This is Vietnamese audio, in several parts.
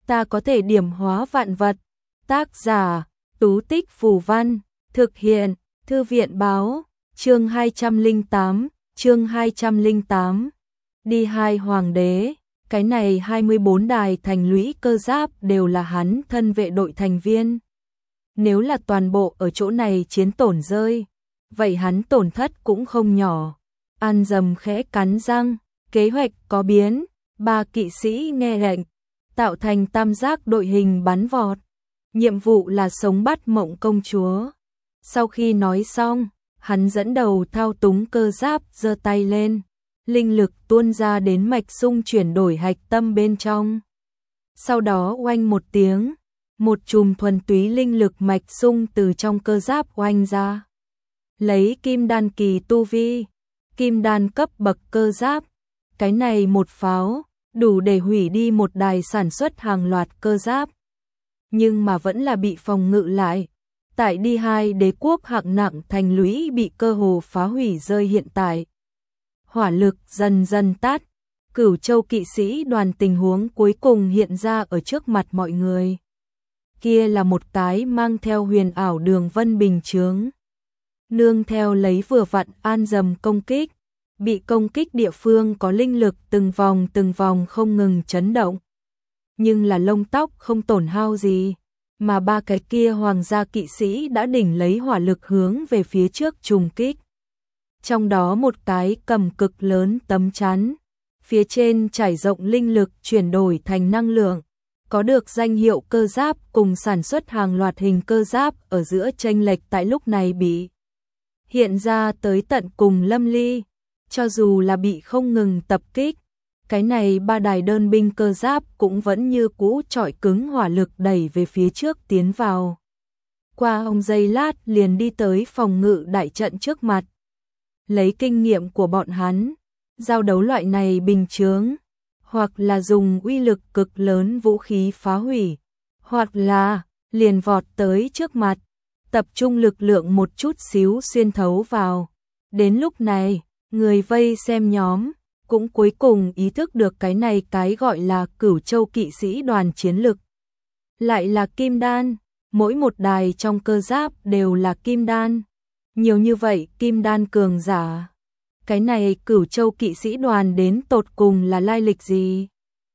ta có thể điểm hóa vạn vật. Tác giả, Tú Tích Phù Văn, thực hiện, Thư viện báo, chương 208. Đi hai hoàng đế, cái này 24 đài thành lũy cơ giáp đều là hắn thân vệ đội thành viên. Nếu là toàn bộ ở chỗ này chiến tổn rơi, vậy hắn tổn thất cũng không nhỏ. An Dầm khẽ cắn răng, kế hoạch có biến, 3 kỵ sĩ nghe lệnh, tạo thành tam giác đội hình bắn vọt. Nhiệm vụ là sống bắt Mộng công chúa. Sau khi nói xong, hắn dẫn đầu thao túng cơ giáp giơ tay lên, linh lực tuôn ra đến mạch xung chuyển đổi hạch tâm bên trong. Sau đó oanh một tiếng, một chùm thuần túy linh lực mạch xung từ trong cơ giáp oanh ra. Lấy kim đan kỳ tu vi, kim đan cấp bậc cơ giáp, cái này một pháo, đủ để hủy đi một đài sản xuất hàng loạt cơ giáp. Nhưng mà vẫn là bị phòng ngự lại. Tại đi hai đế quốc hạng nặng thành lũy bị cơ hồ phá hủy rơi hiện tại. Hỏa lực dần dần tắt, Cửu Châu kỵ sĩ đoàn tình huống cuối cùng hiện ra ở trước mặt mọi người. Kia là một cái mang theo huyền ảo đường vân bình chướng. Nương theo lấy vừa vặn An Dầm công kích, bị công kích địa phương có linh lực từng vòng không ngừng chấn động. Nhưng là lông tóc không tổn hao gì, mà 3 cái kia hoàng gia kỵ sĩ đã đỉnh lấy hỏa lực hướng về phía trước trùng kích. Trong đó một cái cầm cực lớn tấm chắn, phía trên trải rộng linh lực chuyển đổi thành năng lượng, có được danh hiệu cơ giáp cùng sản xuất hàng loạt hình cơ giáp ở giữa chênh lệch tại lúc này bị hiện ra tới tận cùng lâm ly. Cho dù là bị không ngừng tập kích, cái này 3 đài đơn binh cơ giáp cũng vẫn như cũ trọi cứng hỏa lực đẩy về phía trước tiến vào. Qua ông giây lát liền đi tới phòng ngự đại trận trước mặt. Lấy kinh nghiệm của bọn hắn, giao đấu loại này bình chướng, hoặc là dùng uy lực cực lớn vũ khí phá hủy, hoặc là liền vọt tới trước mặt, tập trung lực lượng một chút xíu xuyên thấu vào. Đến lúc này, người vây xem nhóm cũng cuối cùng ý thức được cái này cái gọi là Cửu Châu kỵ sĩ đoàn chiến lực. Lại là kim đan, mỗi một đài trong cơ giáp đều là kim đan. Nhiều như vậy kim đan cường giả. Cái này Cửu Châu kỵ sĩ đoàn đến tột cùng là lai lịch gì?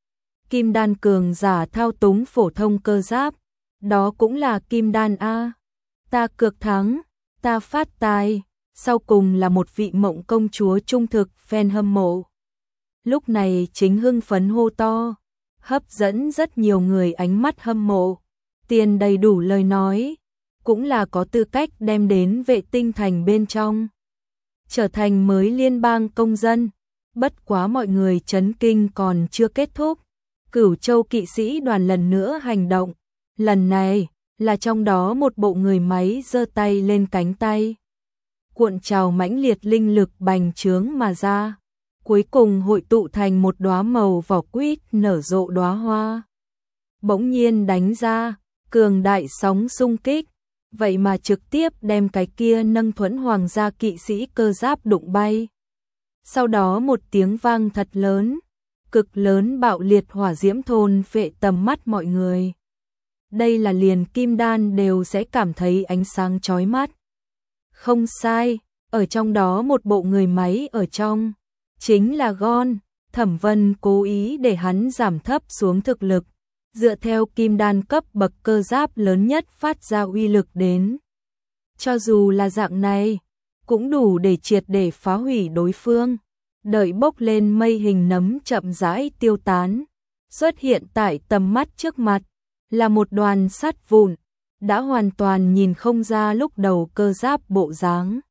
Kim đan cường giả thao túng phổ thông cơ giáp, đó cũng là kim đan A. Ta cược thắng, ta phát tài. Sau cùng là một vị Mộng công chúa trung thực fan hâm mộ. Lúc này chính hưng phấn hô to, hấp dẫn rất nhiều người ánh mắt hâm mộ. Tiền đầy đủ lời nói, cũng là có tư cách đem đến vệ tinh thành bên trong. Trở thành mới liên bang công dân. Bất quá mọi người chấn kinh còn chưa kết thúc. Cửu Châu kỵ sĩ đoàn lần nữa hành động. Lần này là trong đó một bộ người máy giơ tay lên cánh tay. Cuộn trào mãnh liệt linh lực bành trướng mà ra, cuối cùng hội tụ thành một đóa màu vỏ quýt nở rộ đóa hoa. Bỗng nhiên đánh ra, cường đại sóng xung kích, vậy mà trực tiếp đem cái kia nâng thuẫn hoàng gia kỵ sĩ cơ giáp đụng bay. Sau đó một tiếng vang thật lớn, cực lớn bạo liệt hỏa diễm thôn phệ tầm mắt mọi người. Đây là liền kim đan đều sẽ cảm thấy ánh sáng chói mắt. Không sai, ở trong đó một bộ người máy ở trong, chính là Gon. Thẩm Vân cố ý để hắn giảm thấp xuống thực lực, dựa theo kim đan cấp bậc cơ giáp lớn nhất phát ra uy lực đến. Cho dù là dạng này, cũng đủ để triệt để phá hủy đối phương. Đợi bốc lên mây hình nấm chậm rãi tiêu tán, xuất hiện tại tầm mắt trước mặt, là một đoàn sắt vụn, đã hoàn toàn nhìn không ra lúc đầu cơ giáp bộ dáng.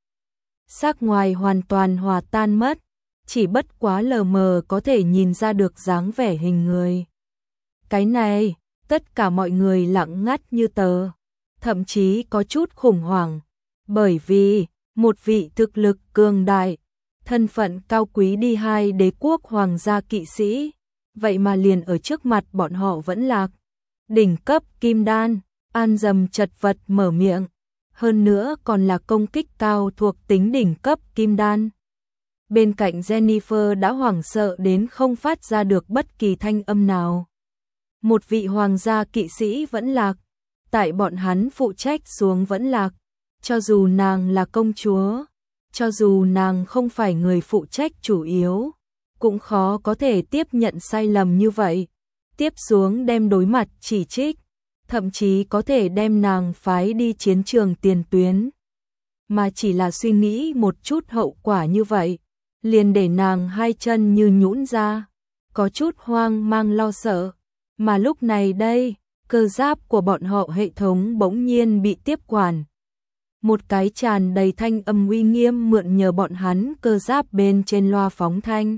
Sắc ngoài hoàn toàn hòa tan mất, chỉ bất quá lờ mờ có thể nhìn ra được dáng vẻ hình người. Cái này, tất cả mọi người lặng ngắt như tờ, thậm chí có chút khủng hoảng, bởi vì một vị thực lực cường đại, thân phận cao quý đi hai đế quốc hoàng gia kỵ sĩ, vậy mà liền ở trước mặt bọn họ vẫn lạc. Đỉnh cấp kim đan. An Dầm chật vật mở miệng, hơn nữa còn là công kích cao thuộc tính đỉnh cấp kim đan. Bên cạnh Jennifer đã hoảng sợ đến không phát ra được bất kỳ thanh âm nào. Một vị hoàng gia kỵ sĩ vẫn lạc, tại bọn hắn phụ trách xuống vẫn lạc, cho dù nàng là công chúa, cho dù nàng không phải người phụ trách chủ yếu, cũng khó có thể tiếp nhận sai lầm như vậy, tiếp xuống đem đối mặt chỉ trích, thậm chí có thể đem nàng phái đi chiến trường tiền tuyến. Mà chỉ là suy nghĩ một chút hậu quả như vậy, liền để nàng hai chân như nhũn ra, có chút hoang mang lo sợ. Mà lúc này đây, cơ giáp của bọn họ hệ thống bỗng nhiên bị tiếp quản. Một cái tràn đầy thanh âm uy nghiêm mượn nhờ bọn hắn cơ giáp bên trên loa phóng thanh.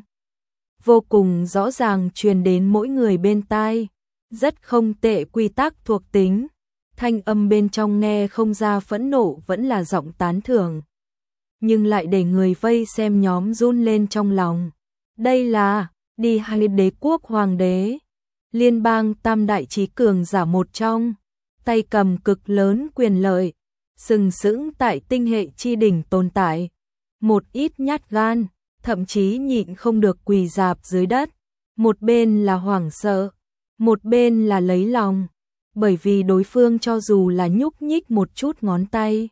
Vô cùng rõ ràng truyền đến mỗi người bên tai, rất không tệ quy tắc thuộc tính. Thanh âm bên trong nghe không ra phẫn nộ vẫn là giọng tán thưởng. Nhưng lại để người vây xem nhóm run lên trong lòng. Đây là đi hai đế quốc hoàng đế. Liên bang tam đại trí cường giả một trong, tay cầm cực lớn quyền lợi, sừng sững tại tinh hệ chi đỉnh tồn tại. Một ít nhát gan, thậm chí nhịn không được quỳ rạp dưới đất. Một bên là hoảng sợ, một bên là lấy lòng, bởi vì đối phương cho dù là nhúc nhích một chút ngón tay,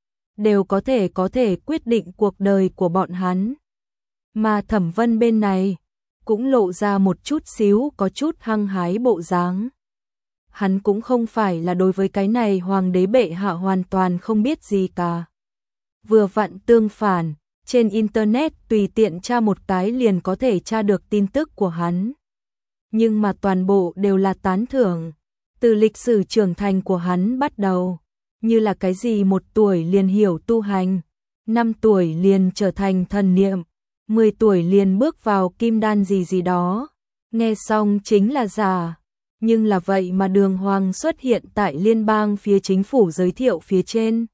đều có thể quyết định cuộc đời của bọn hắn. Mà Thẩm Vân bên này cũng lộ ra một chút xíu có chút hăng hái bộ dáng. Hắn cũng không phải là đối với cái này hoàng đế bệ hạ hoàn toàn không biết gì cả. Vừa vặn tương phản, trên internet tùy tiện tra một cái liền có thể tra được tin tức của hắn. Nhưng mà toàn bộ đều là tán thưởng, từ lịch sử trưởng thành của hắn bắt đầu, như là cái gì 1 tuổi liền hiểu tu hành, 5 tuổi liền trở thành thần niệm, 10 tuổi liền bước vào kim đan gì đó, nghe xong chính là giả, nhưng là vậy mà đường hoàng xuất hiện tại liên bang phía chính phủ giới thiệu phía trên.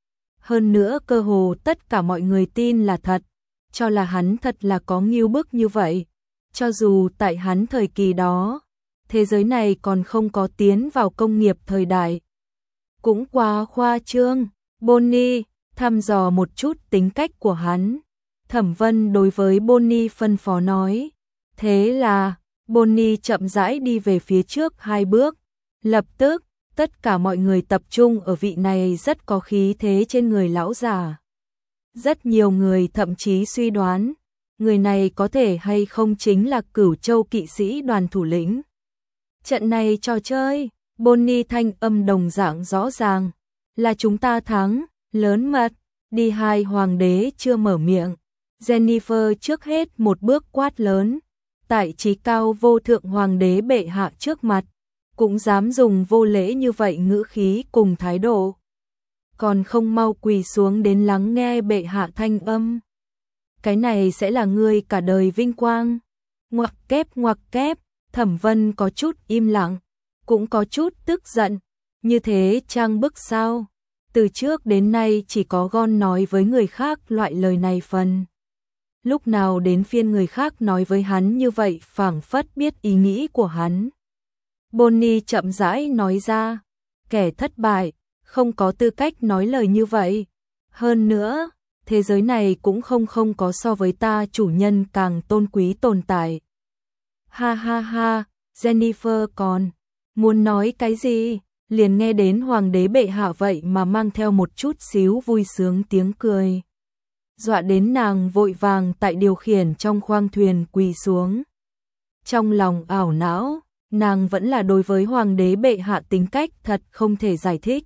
Hơn nữa cơ hồ tất cả mọi người tin là thật, cho là hắn thật là có ngưu bức như vậy, cho dù tại hắn thời kỳ đó, thế giới này còn không có tiến vào công nghiệp thời đại. Cũng quá khoa trương, Bonnie thăm dò một chút tính cách của hắn. Thẩm Vân đối với Bonnie phân phó nói, thế là Bonnie chậm rãi đi về phía trước 2 bước, lập tức tất cả mọi người tập trung ở vị này rất có khí thế trên người lão già. Rất nhiều người thậm chí suy đoán, người này có thể hay không chính là Cửu Châu kỵ sĩ đoàn thủ lĩnh. Trận này trò chơi, Bonnie thanh âm đồng dạng rõ ràng, là chúng ta thắng, lớn mật, đi hai hoàng đế chưa mở miệng. Jennifer trước hết một bước quát lớn, tại trí cao vô thượng hoàng đế bệ hạ trước mặt, cũng dám dùng vô lễ như vậy ngữ khí cùng thái độ. Còn không mau quỳ xuống đến lắng nghe bệ hạ thanh âm. Cái này sẽ là ngươi cả đời vinh quang. Ngoặc kép, Thẩm Vân có chút im lặng, cũng có chút tức giận, như thế trang bức sao? Từ trước đến nay chỉ có Gon nói với người khác loại lời này phần. Lúc nào đến phiên người khác nói với hắn như vậy phảng phất biết ý nghĩ của hắn. Bonnie chậm rãi nói ra, kẻ thất bại, không có tư cách nói lời như vậy. Hơn nữa, thế giới này cũng không có so với ta chủ nhân càng tôn quý tồn tại. Ha ha ha, Jennifer còn muốn nói cái gì? Liền nghe đến hoàng đế bệ hạ vậy mà mang theo một chút xíu vui sướng tiếng cười. Dọa đến nàng vội vàng tại điều khiển trong khoang thuyền quỳ xuống. Trong lòng ảo não, nàng vẫn là đối với hoàng đế bệ hạ tính cách thật không thể giải thích.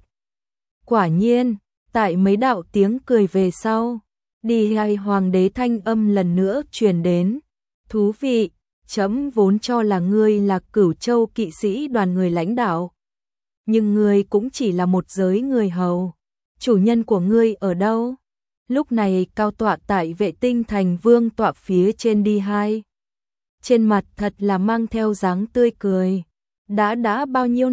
Quả nhiên, tại mấy đạo tiếng cười về sau, đi hay hoàng đế thanh âm lần nữa truyền đến. Thú vị, chấm vốn cho là ngươi là Cửu Châu kỵ sĩ đoàn người lãnh đạo. Nhưng ngươi cũng chỉ là một giới người hầu. Chủ nhân của ngươi ở đâu? Lúc này cao tọa tại vệ tinh thành vương tọa phía trên đi hai. Trên mặt thật là mang theo dáng tươi cười. Đã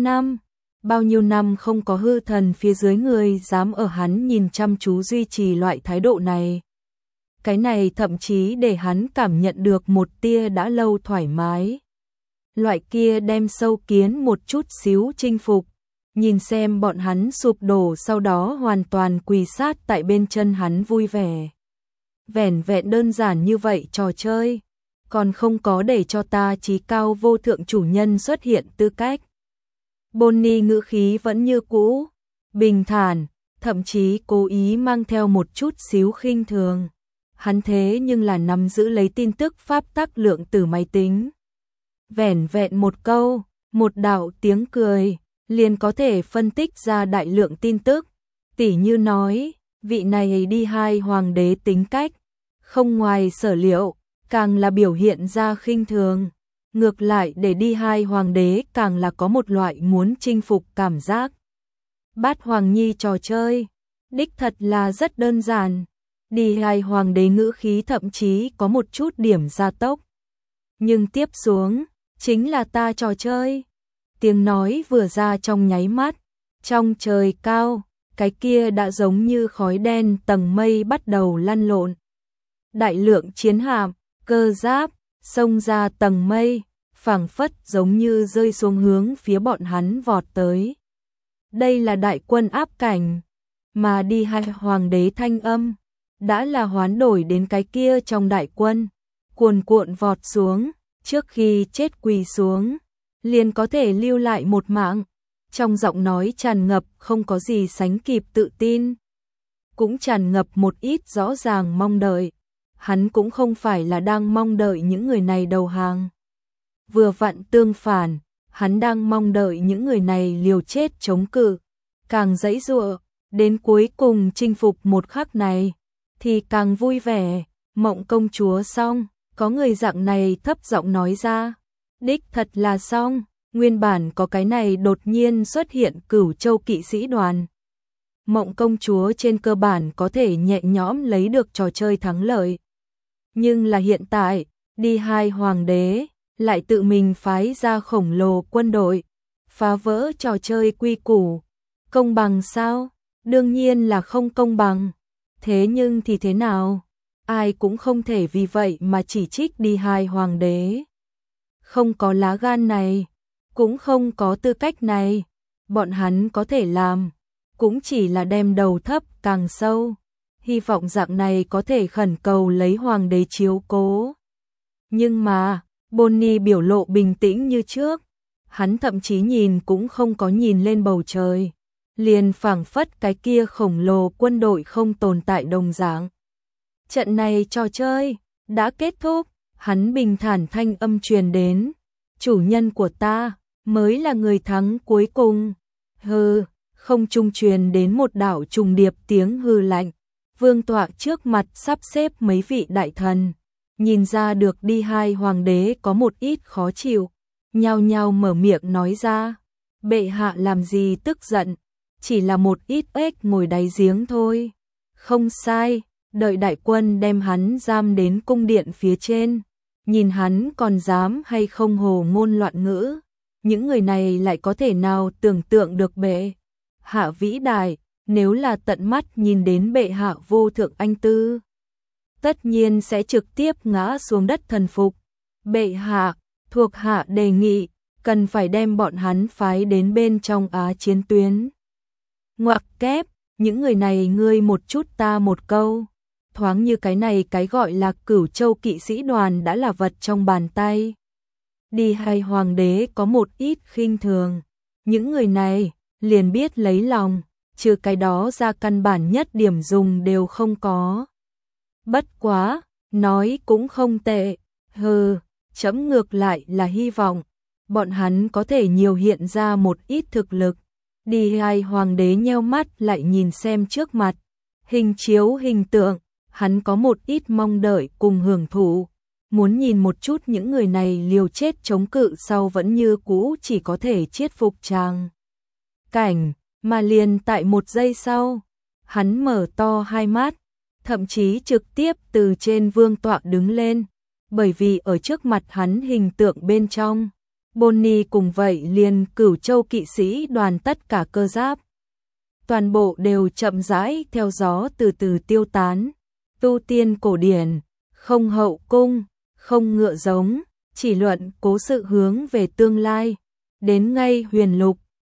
bao nhiêu năm không có hư thần phía dưới người dám ở hắn nhìn chăm chú duy trì loại thái độ này. Cái này thậm chí để hắn cảm nhận được một tia đã lâu thoải mái. Loại kia đem sâu kiến một chút xíu chinh phục. Nhìn xem bọn hắn sụp đổ sau đó hoàn toàn quỳ sát tại bên chân hắn vui vẻ. Vẻn vẹn đơn giản như vậy trò chơi, còn không có để cho ta trí cao vô thượng chủ nhân xuất hiện tư cách. Bonnie ngữ khí vẫn như cũ, bình thản, thậm chí cố ý mang theo một chút xíu khinh thường. Hắn thế nhưng là nắm giữ lấy tin tức pháp tắc lượng tử máy tính. Vẻn vẹn một câu, một đạo tiếng cười, liền có thể phân tích ra đại lượng tin tức. Tỉ như nói, vị này đi hai hoàng đế tính cách, không ngoài sở liệu, càng là biểu hiện ra khinh thường. Ngược lại để đi hai hoàng đế càng là có một loại muốn chinh phục cảm giác. Bát Hoàng Nhi trò chơi, đích thật là rất đơn giản. Đi hai hoàng đế ngữ khí thậm chí có một chút điểm gia tốc. Nhưng tiếp xuống, chính là ta trò chơi. Tiếng nói vừa ra trong nháy mắt, trong trời cao, cái kia đã giống như khói đen tầng mây bắt đầu lăn lộn. Đại lượng chiến hạm, cơ giáp, xông ra tầng mây, phảng phất giống như rơi xuống hướng phía bọn hắn vọt tới. Đây là đại quân áp cảnh, mà đi hai hoàng đế thanh âm, đã là hoán đổi đến cái kia trong đại quân, cuồn cuộn vọt xuống, trước khi chết quỳ xuống, liền có thể lưu lại một mạng. Trong giọng nói tràn ngập không có gì sánh kịp tự tin, cũng tràn ngập một ít rõ ràng mong đợi. Hắn cũng không phải là đang mong đợi những người này đầu hàng. Vừa vặn tương phản, hắn đang mong đợi những người này liều chết chống cự, càng giãy giụa, đến cuối cùng chinh phục một khắc này, thì càng vui vẻ. Mộng công chúa xong, có người dạng này thấp giọng nói ra, đích thật là xong. Nguyên bản có cái này đột nhiên xuất hiện Cửu Châu kỵ sĩ đoàn. Mộng công chúa trên cơ bản có thể nhẹ nhõm lấy được trò chơi thắng lợi. Nhưng là hiện tại, đi hai hoàng đế, lại tự mình phái ra khổng lồ quân đội, phá vỡ trò chơi quy củ. Công bằng sao? Đương nhiên là không công bằng. Thế nhưng thì thế nào? Ai cũng không thể vì vậy mà chỉ trích đi hai hoàng đế. Không có lá gan này, cũng không có tư cách này. Bọn hắn có thể làm, cũng chỉ là đem đầu thấp càng sâu. Hy vọng dạng này có thể khẩn cầu lấy hoàng đế chiếu cố. Nhưng mà, Bonnie biểu lộ bình tĩnh như trước. Hắn thậm chí nhìn cũng không có nhìn lên bầu trời. Liền phảng phất cái kia khổng lồ quân đội không tồn tại đồng dạng. Trận này trò chơi đã kết thúc. Hắn bình thản thanh âm truyền đến. Chủ nhân của ta mới là người thắng cuối cùng. Hừ, không trung truyền đến một đạo trùng điệp tiếng hừ lạnh. Vương tọa trước mặt sắp xếp mấy vị đại thần, nhìn ra được đi hai hoàng đế có một ít khó chịu, nhao nhao mở miệng nói ra, bệ hạ làm gì tức giận, chỉ là một ít ếch ngồi đáy giếng thôi. Không sai, đợi đại quân đem hắn giam đến cung điện phía trên, nhìn hắn còn dám hay không hồ ngôn loạn ngữ. Những người này lại có thể nào tưởng tượng được bệ hạ vĩ đại, nếu là tận mắt nhìn đến bệ hạ vô thượng anh tư, tất nhiên sẽ trực tiếp ngã xuống đất thần phục. Bệ hạ, thuộc hạ đề nghị, cần phải đem bọn hắn phái đến bên trong Á chiến tuyến. Ngoặc kép, những người này ngươi một chút ta một câu. Thoáng như cái này cái gọi là Cửu Châu kỵ sĩ đoàn đã là vật trong bàn tay. Đi hai hoàng đế có một ít khinh thường. Những người này liền biết lấy lòng, trừ cái đó ra căn bản nhất điểm dùng đều không có. Bất quá, nói cũng không tệ. Hừ, chấm ngược lại là hy vọng bọn hắn có thể nhiều hiện ra một ít thực lực. Đi hai hoàng đế nheo mắt lại nhìn xem trước mặt hình chiếu hình tượng, hắn có một ít mong đợi cùng hưởng thụ, muốn nhìn một chút những người này liều chết chống cự sau vẫn như cũ chỉ có thể chiết phục tràng cảnh. Mà liền tại một giây sau, hắn mở to hai mắt, thậm chí trực tiếp từ trên vương tọa đứng lên, bởi vì ở trước mặt hắn hình tượng bên trong, Bonnie cùng vậy liền Cửu Châu kỵ sĩ đoàn tất cả cơ giáp. Toàn bộ đều chậm rãi theo gió từ từ tiêu tán, tu tiên cổ điển, không hậu cung, không ngựa giống, chỉ luận cố sự hướng về tương lai, đến ngay huyền lục.